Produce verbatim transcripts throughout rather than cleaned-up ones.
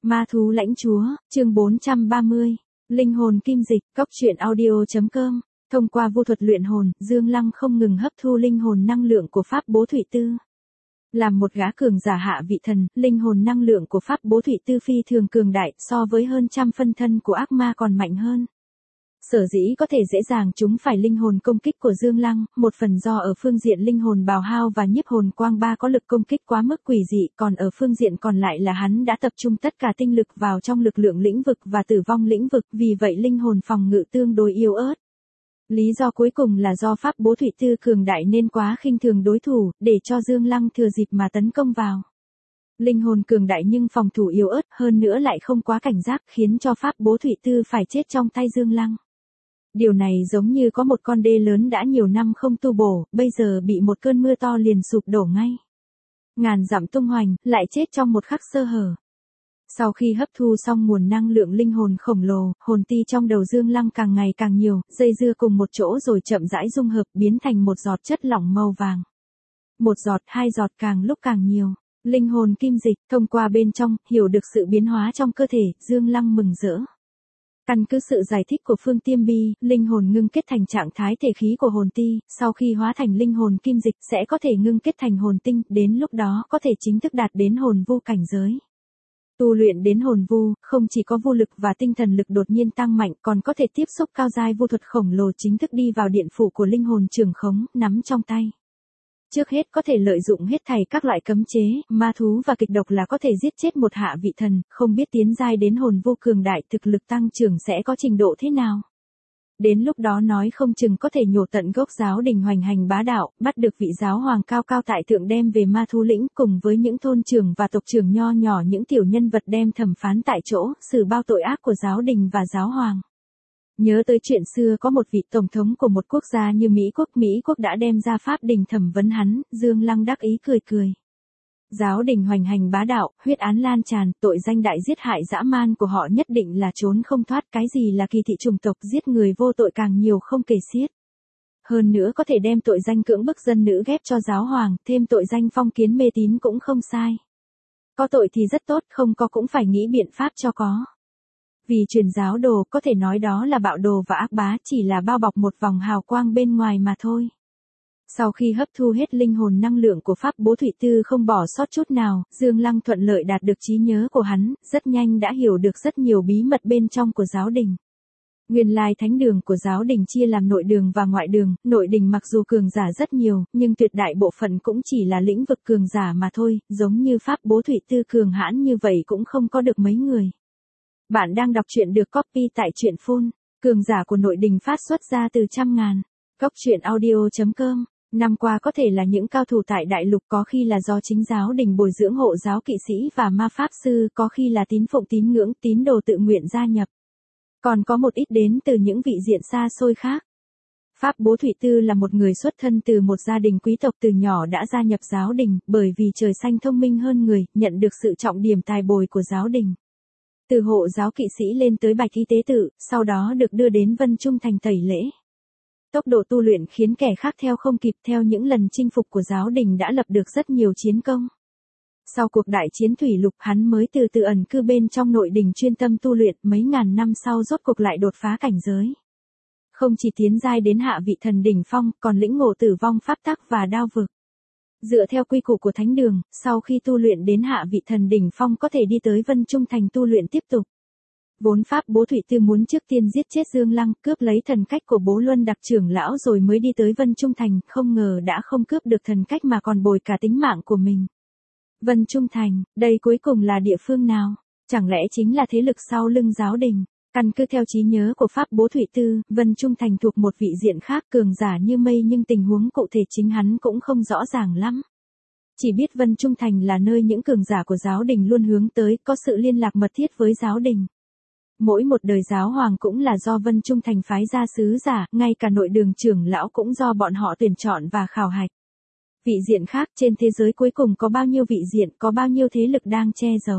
Ma thú lãnh chúa, chương bốn trăm ba mươi. Linh hồn kim dịch, cốc truyện audio.com. Thông qua vô thuật luyện hồn, Dương Lăng không ngừng hấp thu linh hồn năng lượng của Pháp Bố Thủy Tư. Làm một gã cường giả hạ vị thần, linh hồn năng lượng của Pháp Bố Thủy Tư phi thường cường đại, so với hơn trăm phân thân của ác ma còn mạnh hơn. Sở dĩ có thể dễ dàng trúng phải linh hồn công kích của Dương Lăng, một phần do ở phương diện linh hồn bào hao và nhiếp hồn quang ba có lực công kích quá mức quỷ dị, còn ở phương diện còn lại là hắn đã tập trung tất cả tinh lực vào trong lực lượng lĩnh vực và tử vong lĩnh vực, vì vậy linh hồn phòng ngự tương đối yếu ớt. Lý do cuối cùng là do Pháp Bố Thủy Tư cường đại nên quá khinh thường đối thủ, để cho Dương Lăng thừa dịp mà tấn công vào. Linh hồn cường đại nhưng phòng thủ yếu ớt, hơn nữa lại không quá cảnh giác, khiến cho Pháp Bố Thủy Tư phải chết trong tay Dương Lăng. Điều này giống như có một con đê lớn đã nhiều năm không tu bổ, bây giờ bị một cơn mưa to liền sụp đổ ngay. Ngàn dặm tung hoành, lại chết trong một khắc sơ hở. Sau khi hấp thu xong nguồn năng lượng linh hồn khổng lồ, hồn ti trong đầu Dương Lăng càng ngày càng nhiều, dây dưa cùng một chỗ rồi chậm rãi dung hợp biến thành một giọt chất lỏng màu vàng. Một giọt, hai giọt càng lúc càng nhiều. Linh hồn kim dịch, thông qua bên trong, hiểu được sự biến hóa trong cơ thể, Dương Lăng mừng rỡ. Căn cứ sự giải thích của Phương Tiêm Bi, linh hồn ngưng kết thành trạng thái thể khí của hồn ti, sau khi hóa thành linh hồn kim dịch sẽ có thể ngưng kết thành hồn tinh, đến lúc đó có thể chính thức đạt đến hồn vu cảnh giới. Tu luyện đến hồn vu, không chỉ có vu lực và tinh thần lực đột nhiên tăng mạnh, còn có thể tiếp xúc cao giai vu thuật khổng lồ chính thức đi vào điện phủ của linh hồn trường khống, nắm trong tay. Trước hết có thể lợi dụng hết thảy các loại cấm chế, ma thú và kịch độc là có thể giết chết một hạ vị thần, không biết tiến giai đến hồn vô cường đại thực lực tăng trưởng sẽ có trình độ thế nào. Đến lúc đó nói không chừng có thể nhổ tận gốc giáo đình hoành hành bá đạo, bắt được vị giáo hoàng cao cao tại thượng đem về ma thú lĩnh cùng với những thôn trưởng và tộc trưởng nho nhỏ những tiểu nhân vật đem thẩm phán tại chỗ, xử bao tội ác của giáo đình và giáo hoàng. Nhớ tới chuyện xưa có một vị tổng thống của một quốc gia như Mỹ quốc, Mỹ quốc đã đem ra pháp đình thẩm vấn hắn, Dương Lăng đắc ý cười cười. Giáo đình hoành hành bá đạo, huyết án lan tràn, tội danh đại giết hại dã man của họ nhất định là trốn không thoát, cái gì là kỳ thị chủng tộc, giết người vô tội càng nhiều không kể xiết. Hơn nữa có thể đem tội danh cưỡng bức dân nữ ghép cho giáo hoàng, thêm tội danh phong kiến mê tín cũng không sai. Có tội thì rất tốt, không có cũng phải nghĩ biện pháp cho có. Vì truyền giáo đồ, có thể nói đó là bạo đồ và ác bá, chỉ là bao bọc một vòng hào quang bên ngoài mà thôi. Sau khi hấp thu hết linh hồn năng lượng của Pháp Bố Thủy Tư không bỏ sót chút nào, Dương Lăng thuận lợi đạt được trí nhớ của hắn, rất nhanh đã hiểu được rất nhiều bí mật bên trong của giáo đình. Nguyên lai thánh đường của giáo đình chia làm nội đường và ngoại đường, nội đình mặc dù cường giả rất nhiều, nhưng tuyệt đại bộ phận cũng chỉ là lĩnh vực cường giả mà thôi, giống như Pháp Bố Thủy Tư cường hãn như vậy cũng không có được mấy người. Bạn đang đọc truyện được copy tại truyện phone, cường giả của nội đình phát xuất ra từ trăm ngàn. Cốc truyện audio.com. Năm qua có thể là những cao thủ tại đại lục, có khi là do chính giáo đình bồi dưỡng hộ giáo kỵ sĩ và ma pháp sư, có khi là tín phụng tín ngưỡng, tín đồ tự nguyện gia nhập. Còn có một ít đến từ những vị diện xa xôi khác. Pháp Bố Thủy Tư là một người xuất thân từ một gia đình quý tộc, từ nhỏ đã gia nhập giáo đình, bởi vì trời xanh thông minh hơn người, nhận được sự trọng điểm tài bồi của giáo đình. Từ hộ giáo kỵ sĩ lên tới bạch y tế tự, sau đó được đưa đến Vân Trung thành tẩy lễ. Tốc độ tu luyện khiến kẻ khác theo không kịp, theo những lần chinh phục của giáo đình đã lập được rất nhiều chiến công. Sau cuộc đại chiến thủy lục hắn mới từ từ ẩn cư bên trong nội đình chuyên tâm tu luyện, mấy ngàn năm sau rốt cuộc lại đột phá cảnh giới. Không chỉ tiến giai đến hạ vị thần đỉnh phong, còn lĩnh ngộ tử vong pháp tắc và đao vực. Dựa theo quy củ của thánh đường, sau khi tu luyện đến hạ vị thần đỉnh phong có thể đi tới Vân Trung thành tu luyện tiếp tục. Vốn Pháp Bố Thủy Tư muốn trước tiên giết chết Dương Lăng, cướp lấy thần cách của Bố Luân đặc trưởng lão rồi mới đi tới Vân Trung thành, không ngờ đã không cướp được thần cách mà còn bồi cả tính mạng của mình. Vân Trung thành, đây cuối cùng là địa phương nào? Chẳng lẽ chính là thế lực sau lưng giáo đình? Căn cứ theo trí nhớ của Pháp Bố Thủy Tư, Vân Trung thành thuộc một vị diện khác, cường giả như mây, nhưng tình huống cụ thể chính hắn cũng không rõ ràng lắm. Chỉ biết Vân Trung thành là nơi những cường giả của giáo đình luôn hướng tới, có sự liên lạc mật thiết với giáo đình. Mỗi một đời giáo hoàng cũng là do Vân Trung thành phái ra sứ giả, ngay cả nội đường trưởng lão cũng do bọn họ tuyển chọn và khảo hạch. Vị diện khác trên thế giới cuối cùng có bao nhiêu vị diện, có bao nhiêu thế lực đang che giấu.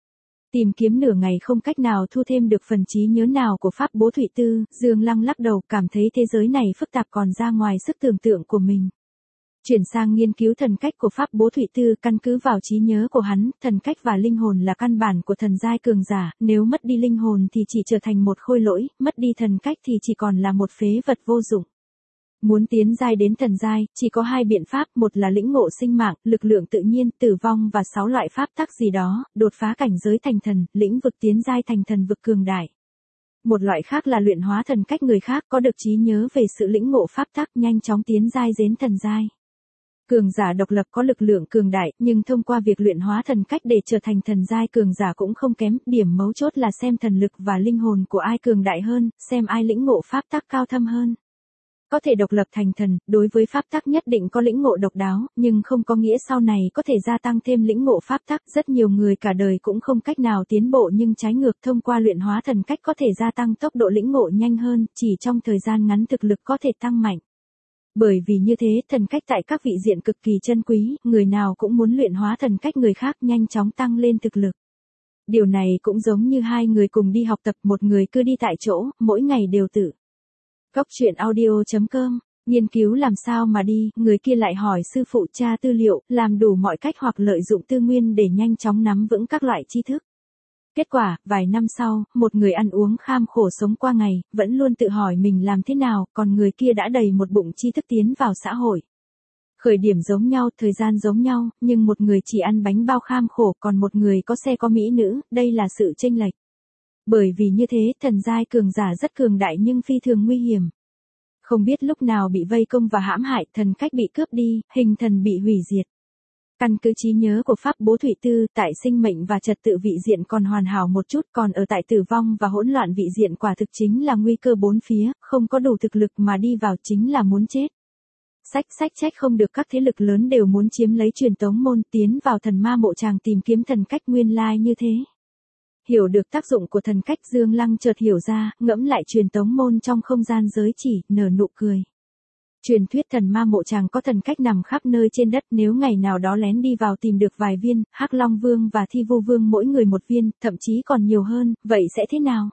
Tìm kiếm nửa ngày không cách nào thu thêm được phần trí nhớ nào của Pháp Bố Thủy Tư, Dương Lăng lắc đầu, cảm thấy thế giới này phức tạp còn ra ngoài sức tưởng tượng của mình. Chuyển sang nghiên cứu thần cách của Pháp Bố Thụy Tư, căn cứ vào trí nhớ của hắn, thần cách và linh hồn là căn bản của thần giai cường giả, nếu mất đi linh hồn thì chỉ trở thành một khôi lỗi, mất đi thần cách thì chỉ còn là một phế vật vô dụng. Muốn tiến giai đến thần giai, chỉ có hai biện pháp, một là lĩnh ngộ sinh mạng, lực lượng tự nhiên, tử vong và sáu loại pháp tắc gì đó, đột phá cảnh giới thành thần, lĩnh vực tiến giai thành thần vực cường đại. Một loại khác là luyện hóa thần cách người khác, có được trí nhớ về sự lĩnh ngộ pháp tắc, nhanh chóng tiến giai đến thần giai. Cường giả độc lập có lực lượng cường đại, nhưng thông qua việc luyện hóa thần cách để trở thành thần giai cường giả cũng không kém, điểm mấu chốt là xem thần lực và linh hồn của ai cường đại hơn, xem ai lĩnh ngộ pháp tắc cao thâm hơn. Có thể độc lập thành thần, đối với pháp tắc nhất định có lĩnh ngộ độc đáo, nhưng không có nghĩa sau này có thể gia tăng thêm lĩnh ngộ pháp tắc. Rất nhiều người cả đời cũng không cách nào tiến bộ, nhưng trái ngược thông qua luyện hóa thần cách có thể gia tăng tốc độ lĩnh ngộ nhanh hơn, chỉ trong thời gian ngắn thực lực có thể tăng mạnh. Bởi vì như thế, thần cách tại các vị diện cực kỳ chân quý, người nào cũng muốn luyện hóa thần cách người khác nhanh chóng tăng lên thực lực. Điều này cũng giống như hai người cùng đi học tập, một người cứ đi tại chỗ, mỗi ngày đều tự. Góc truyện audio chấm com, nghiên cứu làm sao mà đi, người kia lại hỏi sư phụ tra tư liệu, làm đủ mọi cách hoặc lợi dụng tư nguyên để nhanh chóng nắm vững các loại tri thức. Kết quả, vài năm sau, một người ăn uống kham khổ sống qua ngày, vẫn luôn tự hỏi mình làm thế nào, còn người kia đã đầy một bụng tri thức tiến vào xã hội. Khởi điểm giống nhau, thời gian giống nhau, nhưng một người chỉ ăn bánh bao kham khổ, còn một người có xe có mỹ nữ, đây là sự chênh lệch. Bởi vì như thế, thần giai cường giả rất cường đại nhưng phi thường nguy hiểm. Không biết lúc nào bị vây công và hãm hại, thần cách bị cướp đi, hình thần bị hủy diệt. Căn cứ trí nhớ của Pháp Bố Thụy Tư, tại sinh mệnh và trật tự vị diện còn hoàn hảo một chút, còn ở tại tử vong và hỗn loạn vị diện quả thực chính là nguy cơ bốn phía, không có đủ thực lực mà đi vào chính là muốn chết. Sách sách trách không được các thế lực lớn đều muốn chiếm lấy truyền tống môn, tiến vào thần ma mộ tràng tìm kiếm thần cách nguyên lai như thế. Hiểu được tác dụng của thần cách, Dương Lăng chợt hiểu ra, ngẫm lại truyền tống môn trong không gian giới chỉ, nở nụ cười. Truyền thuyết thần ma mộ tràng có thần cách nằm khắp nơi trên đất, nếu ngày nào đó lén đi vào tìm được vài viên, Hắc Long Vương và Thi Vu Vương mỗi người một viên, thậm chí còn nhiều hơn, vậy sẽ thế nào?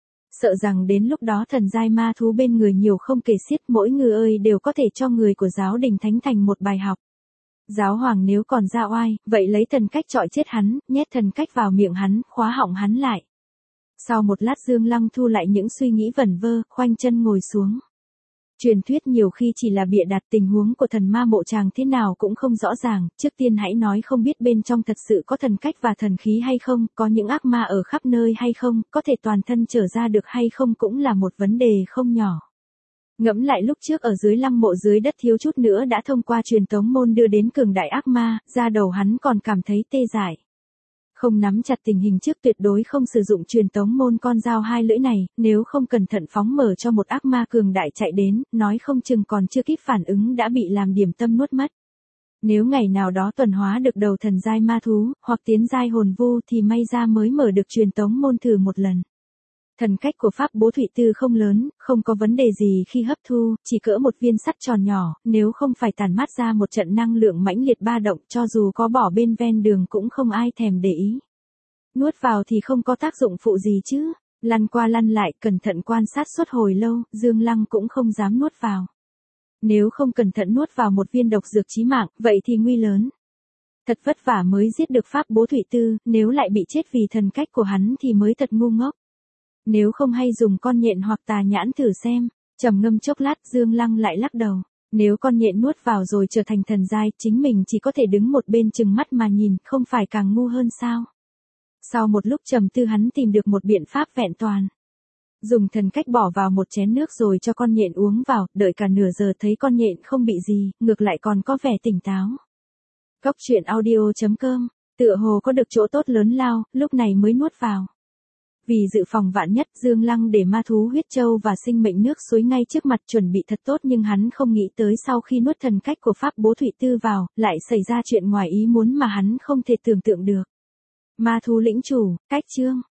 Sợ rằng đến lúc đó thần giai ma thú bên người nhiều không kể xiết, mỗi người ơi đều có thể cho người của giáo đình thánh thành một bài học. Giáo hoàng nếu còn ra oai, vậy lấy thần cách chọi chết hắn, nhét thần cách vào miệng hắn, khóa họng hắn lại. Sau một lát Dương Lăng thu lại những suy nghĩ vẩn vơ, khoanh chân ngồi xuống. Truyền thuyết nhiều khi chỉ là bịa đặt, tình huống của thần ma mộ tràng thế nào cũng không rõ ràng, trước tiên hãy nói không biết bên trong thật sự có thần cách và thần khí hay không, có những ác ma ở khắp nơi hay không, có thể toàn thân trở ra được hay không cũng là một vấn đề không nhỏ. Ngẫm lại lúc trước ở dưới lăng mộ dưới đất thiếu chút nữa đã thông qua truyền tống môn đưa đến cường đại ác ma, ra đầu hắn còn cảm thấy tê dại. Không nắm chặt tình hình trước tuyệt đối không sử dụng truyền tống môn con dao hai lưỡi này, nếu không cẩn thận phóng mở cho một ác ma cường đại chạy đến, nói không chừng còn chưa kịp phản ứng đã bị làm điểm tâm nuốt mất. Nếu ngày nào đó tuần hóa được đầu thần giai ma thú, hoặc tiến giai hồn vu thì may ra mới mở được truyền tống môn thử một lần. Thần cách của Pháp Bố Thụy Tư không lớn, không có vấn đề gì khi hấp thu, chỉ cỡ một viên sắt tròn nhỏ, nếu không phải tàn mát ra một trận năng lượng mãnh liệt ba động, cho dù có bỏ bên ven đường cũng không ai thèm để ý. Nuốt vào thì không có tác dụng phụ gì chứ, lăn qua lăn lại, cẩn thận quan sát suốt hồi lâu, Dương Lăng cũng không dám nuốt vào. Nếu không cẩn thận nuốt vào một viên độc dược chí mạng, vậy thì nguy lớn. Thật vất vả mới giết được Pháp Bố Thụy Tư, nếu lại bị chết vì thần cách của hắn thì mới thật ngu ngốc. Nếu không hay dùng con nhện hoặc tà nhãn thử xem. Trầm ngâm chốc lát, Dương Lăng lại lắc đầu. Nếu con nhện nuốt vào rồi trở thành thần giai, chính mình chỉ có thể đứng một bên chừng mắt mà nhìn, không phải càng ngu hơn sao? Sau một lúc trầm tư hắn tìm được một biện pháp vẹn toàn. Dùng thần cách bỏ vào một chén nước rồi cho con nhện uống vào, đợi cả nửa giờ thấy con nhện không bị gì, ngược lại còn có vẻ tỉnh táo. Góc truyện audio chấm com, tựa hồ có được chỗ tốt lớn lao, lúc này mới nuốt vào. Vì dự phòng vạn nhất, Dương Lăng để ma thú huyết châu và sinh mệnh nước suối ngay trước mặt chuẩn bị thật tốt, nhưng hắn không nghĩ tới sau khi nuốt thần cách của Pháp Bố Thụy Tư vào, lại xảy ra chuyện ngoài ý muốn mà hắn không thể tưởng tượng được. Ma thú lĩnh chủ, cách chương.